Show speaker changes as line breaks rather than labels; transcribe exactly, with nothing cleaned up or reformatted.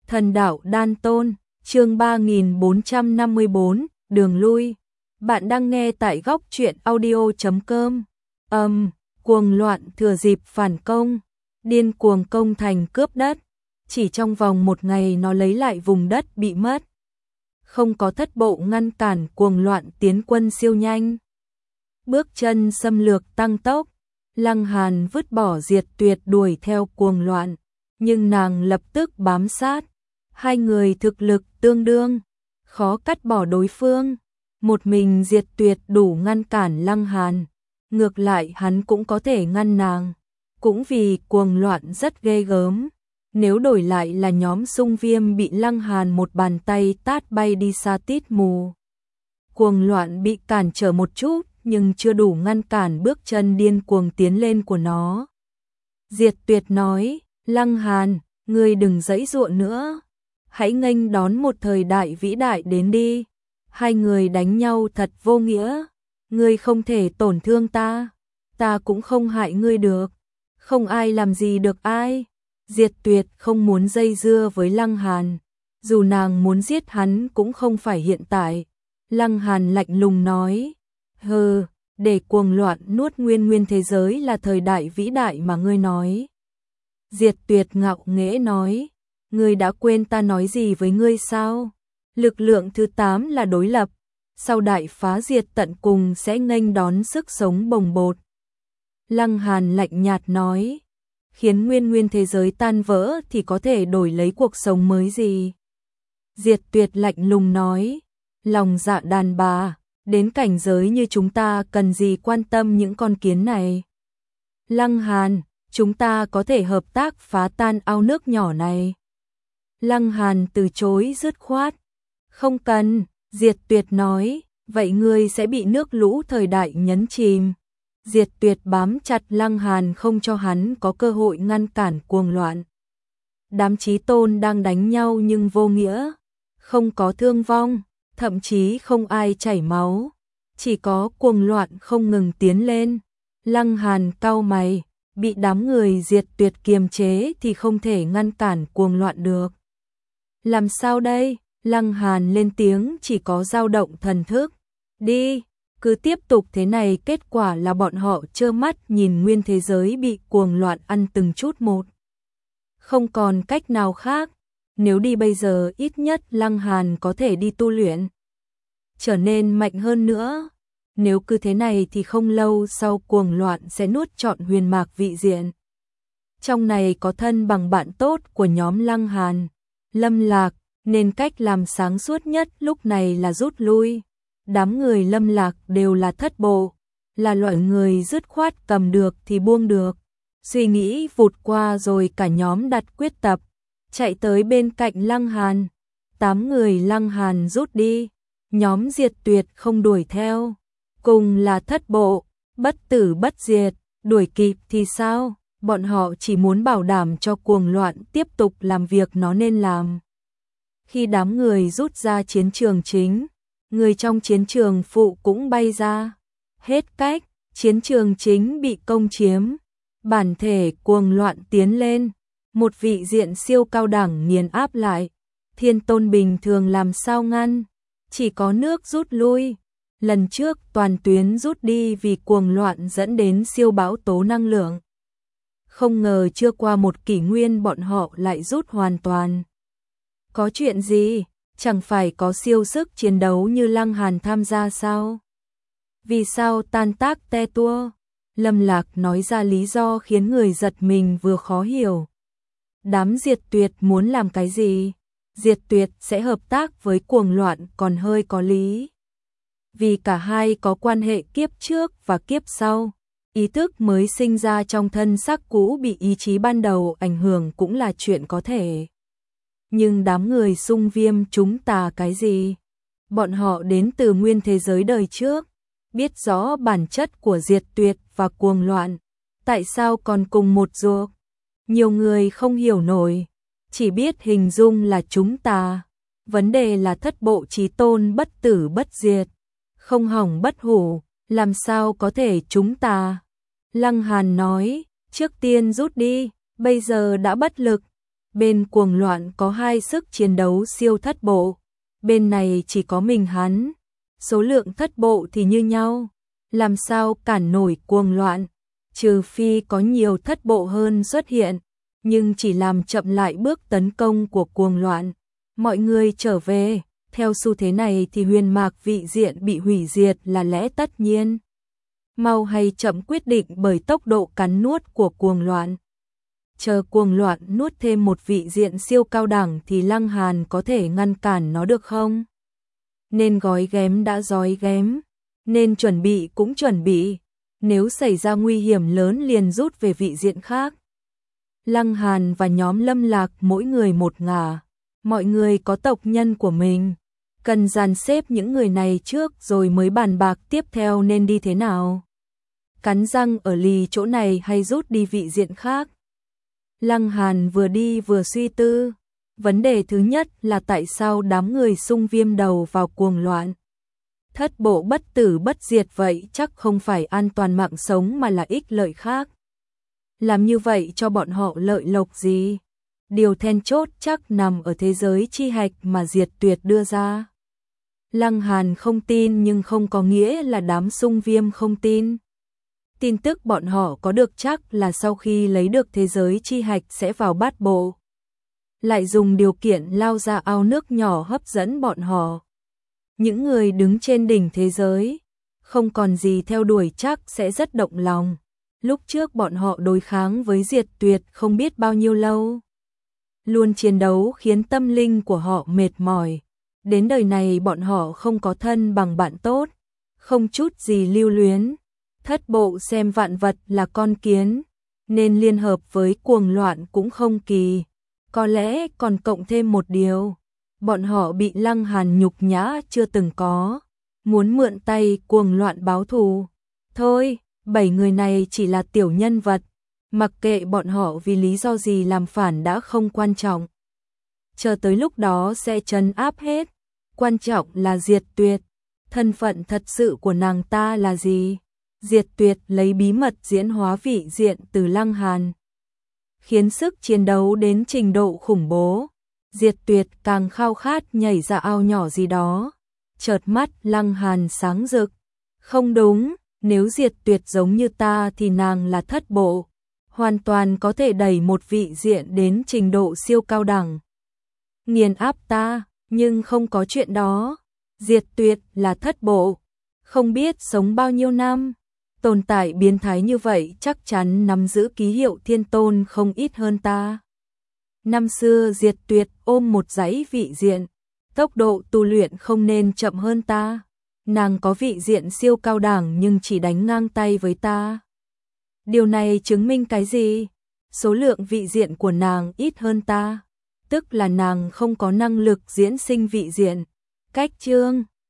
Thần đạo đan tôn, chương ba nghìn bốn trăm năm mươi bốn, đường lui. Bạn đang nghe tại góc truyện audio chấm com. Âm, um, cuồng loạn thừa dịp phản công, điên cuồng công thành cướp đất. Chỉ trong vòng một ngày nó lấy lại vùng đất bị mất. Không có thất bộ ngăn cản cuồng loạn tiến quân siêu nhanh. Bước chân xâm lược tăng tốc, Lăng Hàn vứt bỏ Diệt Tuyệt đuổi theo cuồng loạn, nhưng nàng lập tức bám sát. Hai người thực lực tương đương, khó cắt bỏ đối phương. Một mình Diệt Tuyệt đủ ngăn cản Lăng Hàn, ngược lại hắn cũng có thể ngăn nàng. Cũng vì cuồng loạn rất ghê gớm, nếu đổi lại là nhóm Sung Viêm bị Lăng Hàn một bàn tay tát bay đi xa tít mù. Cuồng loạn bị cản trở một chút, nhưng chưa đủ ngăn cản bước chân điên cuồng tiến lên của nó. Diệt Tuyệt nói, Lăng Hàn, ngươi đừng giãy giụa nữa. Hãy nghênh đón một thời đại vĩ đại đến đi. Hai người đánh nhau thật vô nghĩa. Ngươi không thể tổn thương ta, ta cũng không hại ngươi được. Không ai làm gì được ai. Diệt Tuyệt không muốn dây dưa với Lăng Hàn. Dù nàng muốn giết hắn cũng không phải hiện tại. Lăng Hàn lạnh lùng nói, hừ, để cuồng loạn nuốt nguyên nguyên thế giới là thời đại vĩ đại mà ngươi nói. Diệt Tuyệt ngạo nghễ nói, ngươi đã quên ta nói gì với ngươi sao? Lực lượng thứ tám là đối lập, sau đại phá diệt tận cùng sẽ nghênh đón sức sống bồng bột. Lăng Hàn lạnh nhạt nói, khiến nguyên nguyên thế giới tan vỡ thì có thể đổi lấy cuộc sống mới gì? Diệt Tuyệt lạnh lùng nói, lòng dạ đàn bà, đến cảnh giới như chúng ta cần gì quan tâm những con kiến này. Lăng Hàn, chúng ta có thể hợp tác phá tan ao nước nhỏ này. Lăng Hàn từ chối dứt khoát. Không cần, Diệt Tuyệt nói, vậy ngươi sẽ bị nước lũ thời đại nhấn chìm. Diệt Tuyệt bám chặt Lăng Hàn không cho hắn có cơ hội ngăn cản cuồng loạn. Đám chí tôn đang đánh nhau nhưng vô nghĩa, không có thương vong, thậm chí không ai chảy máu, chỉ có cuồng loạn không ngừng tiến lên. Lăng Hàn cau mày, bị đám người Diệt Tuyệt kiềm chế thì không thể ngăn cản cuồng loạn được. Làm sao đây? Lăng Hàn lên tiếng, chỉ có dao động thần thức. Đi, cứ tiếp tục thế này kết quả là bọn họ trơ mắt nhìn nguyên thế giới bị cuồng loạn ăn từng chút một. Không còn cách nào khác, nếu đi bây giờ ít nhất Lăng Hàn có thể đi tu luyện, trở nên mạnh hơn nữa. Nếu cứ thế này thì không lâu sau cuồng loạn sẽ nuốt trọn huyền mạc vị diện. Trong này có thân bằng bạn tốt của nhóm Lăng Hàn, Lâm Lạc, nên cách làm sáng suốt nhất lúc này là rút lui. Đám người Lâm Lạc đều là thất bộ, là loại người dứt khoát cầm được thì buông được. Suy nghĩ vụt qua rồi cả nhóm đặt quyết tập, chạy tới bên cạnh Lăng Hàn. Tám người Lăng Hàn rút đi, nhóm Diệt Tuyệt không đuổi theo. Cùng là thất bộ, bất tử bất diệt, đuổi kịp thì sao? Bọn họ chỉ muốn bảo đảm cho cuồng loạn tiếp tục làm việc nó nên làm. Khi đám người rút ra chiến trường chính, người trong chiến trường phụ cũng bay ra. Hết cách, chiến trường chính bị công chiếm. Bản thể cuồng loạn tiến lên, một vị diện siêu cao đẳng nghiền áp lại. Thiên tôn bình thường làm sao ngăn, chỉ có nước rút lui. Lần trước toàn tuyến rút đi vì cuồng loạn dẫn đến siêu bão tố năng lượng. Không ngờ chưa qua một kỷ nguyên bọn họ lại rút hoàn toàn. Có chuyện gì? Chẳng phải có siêu sức chiến đấu như Lăng Hàn tham gia sao? Vì sao tan tác te tua? Lâm Lạc nói ra lý do khiến người giật mình vừa khó hiểu. Đám Diệt Tuyệt muốn làm cái gì? Diệt Tuyệt sẽ hợp tác với cuồng loạn còn hơi có lý. Vì cả hai có quan hệ kiếp trước và kiếp sau, ý thức mới sinh ra trong thân xác cũ bị ý chí ban đầu ảnh hưởng cũng là chuyện có thể. Nhưng đám người Sung Viêm chúng ta cái gì? Bọn họ đến từ nguyên thế giới đời trước, biết rõ bản chất của Diệt Tuyệt và cuồng loạn, tại sao còn cùng một ruột? Nhiều người không hiểu nổi, chỉ biết hình dung là chúng ta. Vấn đề là thất bộ chí tôn bất tử bất diệt, không hỏng bất hủ, làm sao có thể chúng ta? Lăng Hàn nói, trước tiên rút đi, bây giờ đã bất lực. Bên cuồng loạn có hai sức chiến đấu siêu thất bộ, bên này chỉ có mình hắn. Số lượng thất bộ thì như nhau, làm sao cản nổi cuồng loạn, trừ phi có nhiều thất bộ hơn xuất hiện, nhưng chỉ làm chậm lại bước tấn công của cuồng loạn. Mọi người trở về, theo xu thế này thì huyền mạc vị diện bị hủy diệt là lẽ tất nhiên. Mau hay chậm quyết định bởi tốc độ cắn nuốt của cuồng loạn. Chờ cuồng loạn nuốt thêm một vị diện siêu cao đẳng thì Lăng Hàn có thể ngăn cản nó được không? Nên gói ghém đã gói ghém, nên chuẩn bị cũng chuẩn bị, nếu xảy ra nguy hiểm lớn liền rút về vị diện khác. Lăng Hàn và nhóm Lâm Lạc mỗi người một ngả, mọi người có tộc nhân của mình, cần dàn xếp những người này trước rồi mới bàn bạc tiếp theo nên đi thế nào. Cắn răng ở lì chỗ này hay rút đi vị diện khác. Lăng Hàn vừa đi vừa suy tư. Vấn đề thứ nhất là tại sao đám người xung viêm đầu vào cuồng loạn. Thất bộ bất tử bất diệt vậy chắc không phải an toàn mạng sống mà là ích lợi khác. Làm như vậy cho bọn họ lợi lộc gì? Điều then chốt chắc nằm ở thế giới chi hạch mà Diệt Tuyệt đưa ra. Lăng Hàn không tin nhưng không có nghĩa là đám xung viêm không tin. Tin tức bọn họ có được chắc là sau khi lấy được thế giới chi hạch sẽ vào bát bộ. Lại dùng điều kiện lao ra ao nước nhỏ hấp dẫn bọn họ. Những người đứng trên đỉnh thế giới, không còn gì theo đuổi chắc sẽ rất động lòng. Lúc trước bọn họ đối kháng với Diệt Tuyệt không biết bao nhiêu lâu. Luôn chiến đấu khiến tâm linh của họ mệt mỏi. Đến đời này bọn họ không có thân bằng bạn tốt, không chút gì lưu luyến. Thất bộ xem vạn vật là con kiến, nên liên hợp với cuồng loạn cũng không kỳ. Có lẽ còn cộng thêm một điều, bọn họ bị Lăng Hàn nhục nhã chưa từng có, muốn mượn tay cuồng loạn báo thù. Thôi, bảy người này chỉ là tiểu nhân vật, mặc kệ bọn họ vì lý do gì làm phản đã không quan trọng. Chờ tới lúc đó sẽ trấn áp hết, quan trọng là Diệt Tuyệt. Thân phận thật sự của nàng ta là gì? Diệt Tuyệt lấy bí mật diễn hóa vị diện từ Lăng Hàn, khiến sức chiến đấu đến trình độ khủng bố. Diệt Tuyệt càng khao khát nhảy ra ao nhỏ gì đó. Chợt mắt Lăng Hàn sáng rực. Không đúng, nếu Diệt Tuyệt giống như ta thì nàng là thất bộ, hoàn toàn có thể đẩy một vị diện đến trình độ siêu cao đẳng, nghiền áp ta, nhưng không có chuyện đó. Diệt Tuyệt là thất bộ, không biết sống bao nhiêu năm. Tồn tại biến thái như vậy chắc chắn nắm giữ ký hiệu thiên tôn không ít hơn ta. Năm xưa Diệt Tuyệt ôm một dãy vị diện, tốc độ tu luyện không nên chậm hơn ta. Nàng có vị diện siêu cao đẳng nhưng chỉ đánh ngang tay với ta. Điều này chứng minh cái gì? Số lượng vị diện của nàng ít hơn ta, tức là nàng không có năng lực diễn sinh vị diện. Cách chương